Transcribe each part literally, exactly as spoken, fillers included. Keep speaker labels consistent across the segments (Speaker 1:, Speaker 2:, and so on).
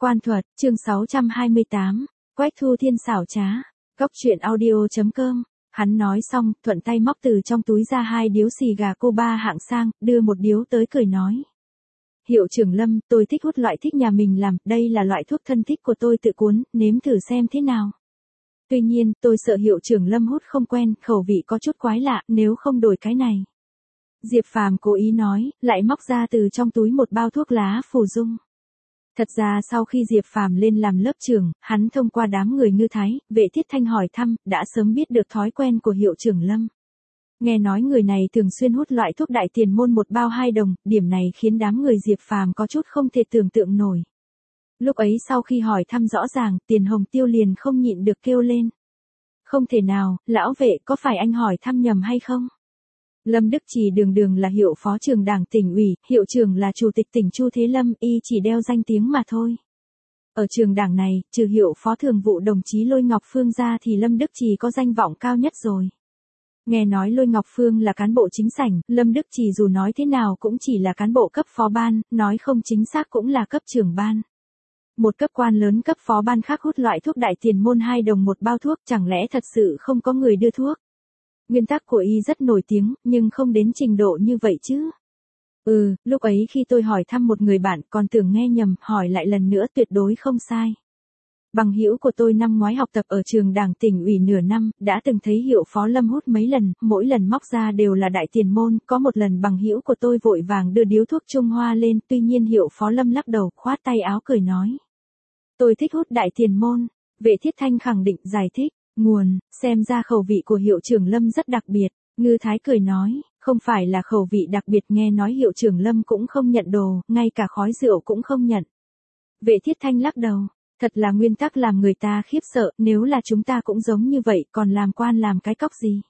Speaker 1: Quan thuật, chương sáu trăm hai mươi tám, Quách Thu Thiên xảo trá, Cốc truyện audio chấm com. Hắn nói xong, thuận tay móc từ trong túi ra hai điếu xì gà Cuba hạng sang, đưa một điếu tới cười nói. Hiệu trưởng Lâm, tôi thích hút loại thích nhà mình làm, đây là loại thuốc thân thích của tôi tự cuốn, nếm thử xem thế nào. Tuy nhiên, tôi sợ hiệu trưởng Lâm hút không quen, khẩu vị có chút quái lạ, nếu không đổi cái này. Diệp Phàm cố ý nói, lại móc ra từ trong túi một bao thuốc lá phù dung. Thật ra sau khi Diệp Phàm lên làm lớp trưởng, hắn thông qua đám người Ngư Thái, Vệ Thiết Thanh hỏi thăm, đã sớm biết được thói quen của hiệu trưởng Lâm. Nghe nói người này thường xuyên hút loại thuốc đại tiền môn một bao hai đồng, điểm này khiến đám người Diệp Phàm có chút không thể tưởng tượng nổi. Lúc ấy sau khi hỏi thăm rõ ràng, Tiền Hồng Tiêu liền không nhịn được kêu lên. Không thể nào, lão vệ, có phải anh hỏi thăm nhầm hay không? Lâm Đức Trì đường đường là hiệu phó trường đảng tỉnh ủy, hiệu trưởng là chủ tịch tỉnh Chu Thế Lâm, y chỉ đeo danh tiếng mà thôi. Ở trường đảng này, trừ hiệu phó thường vụ đồng chí Lôi Ngọc Phương ra thì Lâm Đức Trì có danh vọng cao nhất rồi. Nghe nói Lôi Ngọc Phương là cán bộ chính sảnh, Lâm Đức Trì dù nói thế nào cũng chỉ là cán bộ cấp phó ban, nói không chính xác cũng là cấp trưởng ban. Một cấp quan lớn cấp phó ban khác hút loại thuốc đại tiền môn hai đồng một bao thuốc, chẳng lẽ thật sự không có người đưa thuốc? Nguyên tắc của y rất nổi tiếng, nhưng không đến trình độ như vậy chứ. Ừ, lúc ấy khi tôi hỏi thăm một người bạn còn tưởng nghe nhầm, hỏi lại lần nữa tuyệt đối không sai. Bằng hữu của tôi năm ngoái học tập ở trường đảng tỉnh ủy nửa năm, đã từng thấy hiệu phó Lâm hút mấy lần, mỗi lần móc ra đều là đại tiền môn, có một lần bằng hữu của tôi vội vàng đưa điếu thuốc Trung Hoa lên, tuy nhiên hiệu phó Lâm lắc đầu, khoát tay áo cười nói. Tôi thích hút đại tiền môn, Vệ Thiết Thanh khẳng định giải thích. Nguồn, xem ra khẩu vị của hiệu trưởng Lâm rất đặc biệt, Ngư Thái cười nói, không phải là khẩu vị đặc biệt, nghe nói hiệu trưởng Lâm cũng không nhận đồ, ngay cả khói rượu cũng không nhận. Vệ Thiết Thanh lắc đầu, thật là nguyên tắc làm người ta khiếp sợ, nếu là chúng ta cũng giống như vậy còn làm quan làm cái cóc gì.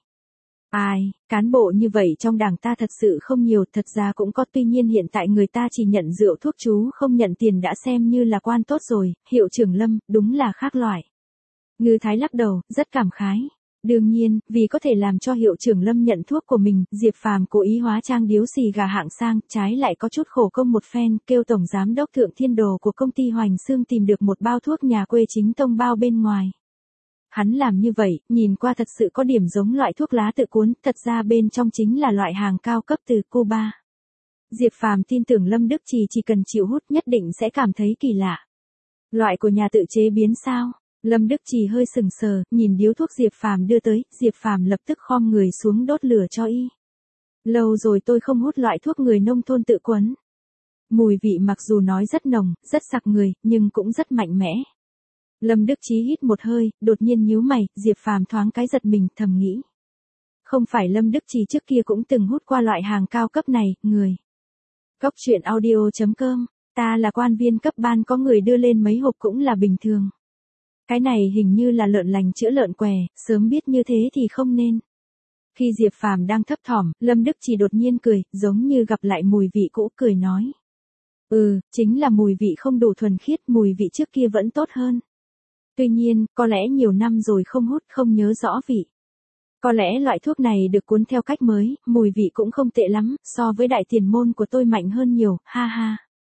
Speaker 1: Ai, cán bộ như vậy trong đảng ta thật sự không nhiều, thật ra cũng có, tuy nhiên hiện tại người ta chỉ nhận rượu thuốc chú không nhận tiền đã xem như là quan tốt rồi, hiệu trưởng Lâm, đúng là khác loại. Ngư Thái lắc đầu, rất cảm khái. Đương nhiên, vì có thể làm cho hiệu trưởng Lâm nhận thuốc của mình, Diệp Phàm cố ý hóa trang điếu xì gà hạng sang, trái lại có chút khổ công một phen, kêu tổng giám đốc Thượng Thiên Đồ của công ty Hoành Xương tìm được một bao thuốc nhà quê chính tông bao bên ngoài. Hắn làm như vậy, nhìn qua thật sự có điểm giống loại thuốc lá tự cuốn, thật ra bên trong chính là loại hàng cao cấp từ Cuba. Diệp Phàm tin tưởng Lâm Đức Trì chỉ cần chịu hút nhất định sẽ cảm thấy kỳ lạ. Loại của nhà tự chế biến sao? Lâm Đức Trì hơi sừng sờ, nhìn điếu thuốc Diệp Phàm đưa tới, Diệp Phàm lập tức khom người xuống đốt lửa cho y. Lâu rồi tôi không hút loại thuốc người nông thôn tự quấn. Mùi vị mặc dù nói rất nồng, rất sặc người, nhưng cũng rất mạnh mẽ. Lâm Đức Chí hít một hơi, đột nhiên nhíu mày, Diệp Phàm thoáng cái giật mình, thầm nghĩ. Không phải Lâm Đức Chí trước kia cũng từng hút qua loại hàng cao cấp này, người. Cốc truyện audio chấm com, ta là quan viên cấp ban có người đưa lên mấy hộp cũng là bình thường. Cái này hình như là lợn lành chữa lợn què, sớm biết như thế thì không nên. Khi Diệp Phàm đang thấp thỏm, Lâm Đức Chỉ đột nhiên cười, giống như gặp lại mùi vị cũ, cười nói. Ừ, chính là mùi vị không đủ thuần khiết, mùi vị trước kia vẫn tốt hơn. Tuy nhiên, có lẽ nhiều năm rồi không hút, không nhớ rõ vị. Có lẽ loại thuốc này được cuốn theo cách mới, mùi vị cũng không tệ lắm, so với đại tiền môn của tôi mạnh hơn nhiều, ha ha.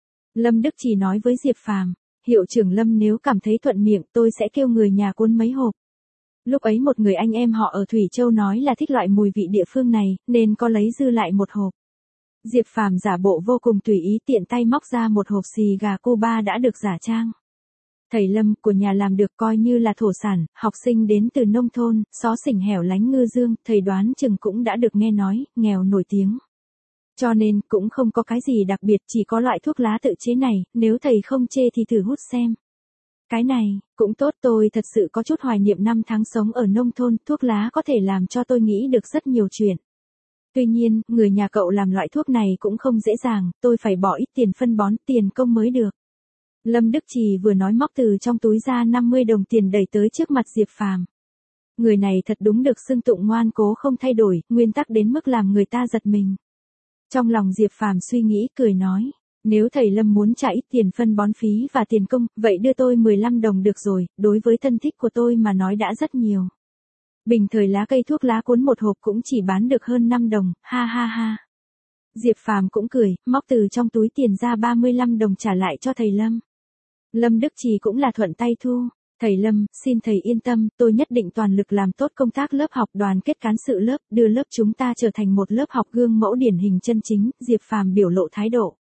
Speaker 1: Lâm Đức Chỉ nói với Diệp Phàm. Hiệu trưởng Lâm nếu cảm thấy thuận miệng tôi sẽ kêu người nhà cuốn mấy hộp. Lúc ấy một người anh em họ ở Thủy Châu nói là thích loại mùi vị địa phương này, nên có lấy dư lại một hộp. Diệp Phàm giả bộ vô cùng tùy ý tiện tay móc ra một hộp xì gà Cuba đã được giả trang. Thầy Lâm của nhà làm được coi như là thổ sản, học sinh đến từ nông thôn, xó xỉnh hẻo lánh Ngư Dương, thầy đoán chừng cũng đã được nghe nói, nghèo nổi tiếng. Cho nên, cũng không có cái gì đặc biệt, chỉ có loại thuốc lá tự chế này, nếu thầy không chê thì thử hút xem. Cái này, cũng tốt, tôi thật sự có chút hoài niệm năm tháng sống ở nông thôn, thuốc lá có thể làm cho tôi nghĩ được rất nhiều chuyện. Tuy nhiên, người nhà cậu làm loại thuốc này cũng không dễ dàng, tôi phải bỏ ít tiền phân bón, tiền công mới được. Lâm Đức Trì vừa nói móc từ trong túi ra năm mươi đồng tiền đẩy tới trước mặt Diệp Phàm. Người này thật đúng được xưng tụng ngoan cố không thay đổi, nguyên tắc đến mức làm người ta giật mình. Trong lòng Diệp Phàm suy nghĩ, cười nói, nếu thầy Lâm muốn trả ít tiền phân bón phí và tiền công, vậy đưa tôi mười lăm đồng được rồi, đối với thân thích của tôi mà nói đã rất nhiều. Bình thời lá cây thuốc lá cuốn một hộp cũng chỉ bán được hơn năm đồng, ha ha ha. Diệp Phàm cũng cười, móc từ trong túi tiền ra ba mươi lăm đồng trả lại cho thầy Lâm. Lâm Đức Trì cũng là thuận tay thu. Thầy Lâm, xin thầy yên tâm, tôi nhất định toàn lực làm tốt công tác lớp học, đoàn kết cán sự lớp, đưa lớp chúng ta trở thành một lớp học gương mẫu điển hình chân chính. Diệp Phàm biểu lộ thái độ.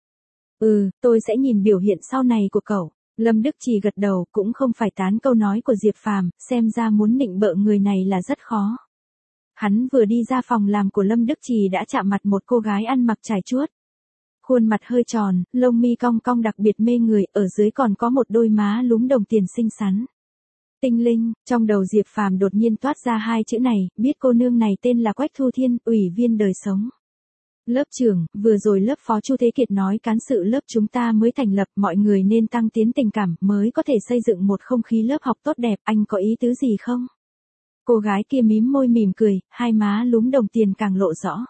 Speaker 1: Ừ, tôi sẽ nhìn biểu hiện sau này của cậu. Lâm Đức Trì gật đầu, cũng không phải tán câu nói của Diệp Phàm, xem ra muốn nịnh bợ người này là rất khó. Hắn vừa đi ra phòng làm của Lâm Đức Trì đã chạm mặt một cô gái ăn mặc trải chuốt. Khuôn mặt hơi tròn, lông mi cong cong đặc biệt mê người, ở dưới còn có một đôi má lúm đồng tiền xinh xắn. Tinh Linh, trong đầu Diệp Phàm đột nhiên toát ra hai chữ này, biết cô nương này tên là Quách Thu Thiên, ủy viên đời sống. Lớp trưởng, vừa rồi lớp phó Chu Thế Kiệt nói cán sự lớp chúng ta mới thành lập, mọi người nên tăng tiến tình cảm, mới có thể xây dựng một không khí lớp học tốt đẹp, anh có ý tứ gì không? Cô gái kia mím môi mỉm cười, hai má lúm đồng tiền càng lộ rõ.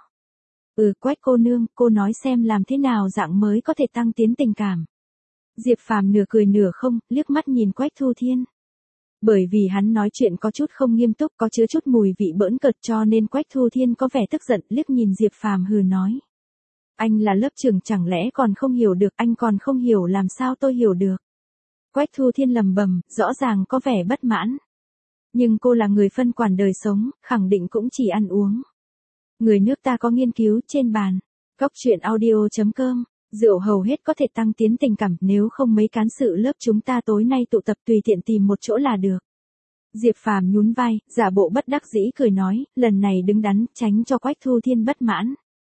Speaker 1: Ừ, Quách cô nương, cô nói xem làm thế nào dạng mới có thể tăng tiến tình cảm. Diệp Phàm nửa cười nửa không, liếc mắt nhìn Quách Thu Thiên. Bởi vì hắn nói chuyện có chút không nghiêm túc, có chứa chút mùi vị bỡn cợt, cho nên Quách Thu Thiên có vẻ tức giận, liếc nhìn Diệp Phàm hừ nói. Anh là lớp trưởng chẳng lẽ còn không hiểu được, anh còn không hiểu làm sao tôi hiểu được. Quách Thu Thiên lầm bầm, rõ ràng có vẻ bất mãn. Nhưng cô là người phân quản đời sống, khẳng định cũng chỉ ăn uống. Người nước ta có nghiên cứu trên bàn. Cóc truyện audio chấm com. Rượu hầu hết có thể tăng tiến tình cảm, nếu không mấy cán sự lớp chúng ta tối nay tụ tập tùy tiện tìm một chỗ là được. Diệp Phàm nhún vai, giả bộ bất đắc dĩ cười nói, lần này đứng đắn, tránh cho Quách Thu Thiên bất mãn.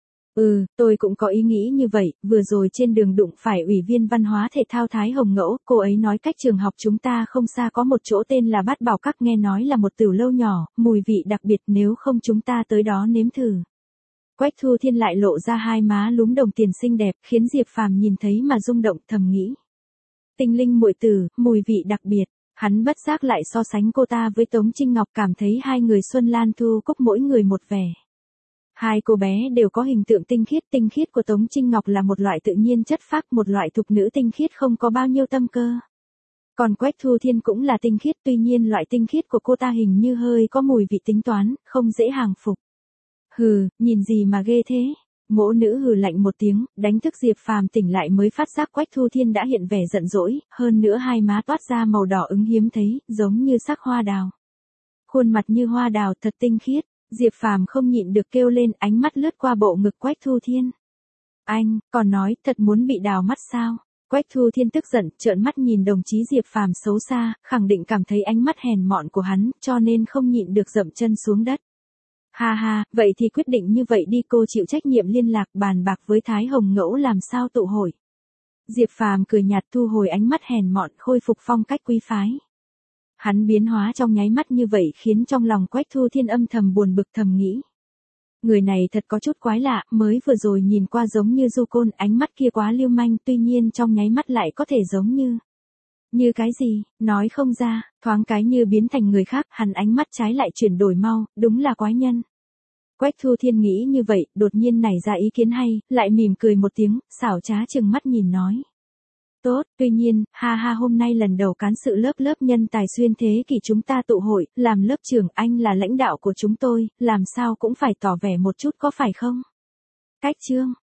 Speaker 1: Ừ, tôi cũng có ý nghĩ như vậy, vừa rồi trên đường đụng phải ủy viên văn hóa thể thao Thái Hồng Ngẫu, cô ấy nói cách trường học chúng ta không xa có một chỗ tên là Bát Bảo Các, nghe nói là một tửu lâu nhỏ, mùi vị đặc biệt, nếu không chúng ta tới đó nếm thử. Quách Thu Thiên lại lộ ra hai má lúm đồng tiền xinh đẹp, khiến Diệp Phàm nhìn thấy mà rung động, thầm nghĩ. Tinh Linh muội tử, mùi vị đặc biệt, hắn bất giác lại so sánh cô ta với Tống Trinh Ngọc, cảm thấy hai người Xuân Lan Thu Cúc mỗi người một vẻ. Hai cô bé đều có hình tượng tinh khiết, tinh khiết của Tống Trinh Ngọc là một loại tự nhiên chất phác, một loại thục nữ tinh khiết không có bao nhiêu tâm cơ. Còn Quách Thu Thiên cũng là tinh khiết, tuy nhiên loại tinh khiết của cô ta hình như hơi có mùi vị tính toán, không dễ hàng phục. Hừ, nhìn gì mà ghê thế? Mỗ nữ hừ lạnh một tiếng, đánh thức Diệp Phàm tỉnh lại mới phát giác Quách Thu Thiên đã hiện vẻ giận dỗi, hơn nữa hai má toát ra màu đỏ ửng hiếm thấy, giống như sắc hoa đào. Khuôn mặt như hoa đào thật tinh khiết, Diệp Phàm không nhịn được kêu lên, ánh mắt lướt qua bộ ngực Quách Thu Thiên. Anh, còn nói, thật muốn bị đào mắt sao? Quách Thu Thiên tức giận, trợn mắt nhìn đồng chí Diệp Phàm xấu xa, khẳng định cảm thấy ánh mắt hèn mọn của hắn, cho nên không nhịn được dậm chân xuống đất. Ha ha, vậy thì quyết định như vậy đi, cô chịu trách nhiệm liên lạc bàn bạc với Thái Hồng Ngẫu làm sao tụ hội. Diệp Phàm cười nhạt thu hồi ánh mắt hèn mọn, khôi phục phong cách quý phái. Hắn biến hóa trong nháy mắt như vậy khiến trong lòng Quách Thu Thiên âm thầm buồn bực, thầm nghĩ. Người này thật có chút quái lạ, mới vừa rồi nhìn qua giống như du côn, ánh mắt kia quá lưu manh, tuy nhiên trong nháy mắt lại có thể giống như... Như cái gì, nói không ra, thoáng cái như biến thành người khác, hắn ánh mắt trái lại chuyển đổi mau, đúng là quái nhân. Quách Thu Thiên nghĩ như vậy, đột nhiên nảy ra ý kiến hay, lại mỉm cười một tiếng, xảo trá chừng mắt nhìn nói. Tốt, tuy nhiên, ha ha hôm nay lần đầu cán sự lớp lớp nhân tài xuyên thế kỷ chúng ta tụ hội, làm lớp trưởng, anh là lãnh đạo của chúng tôi, làm sao cũng phải tỏ vẻ một chút có phải không? Cách chương.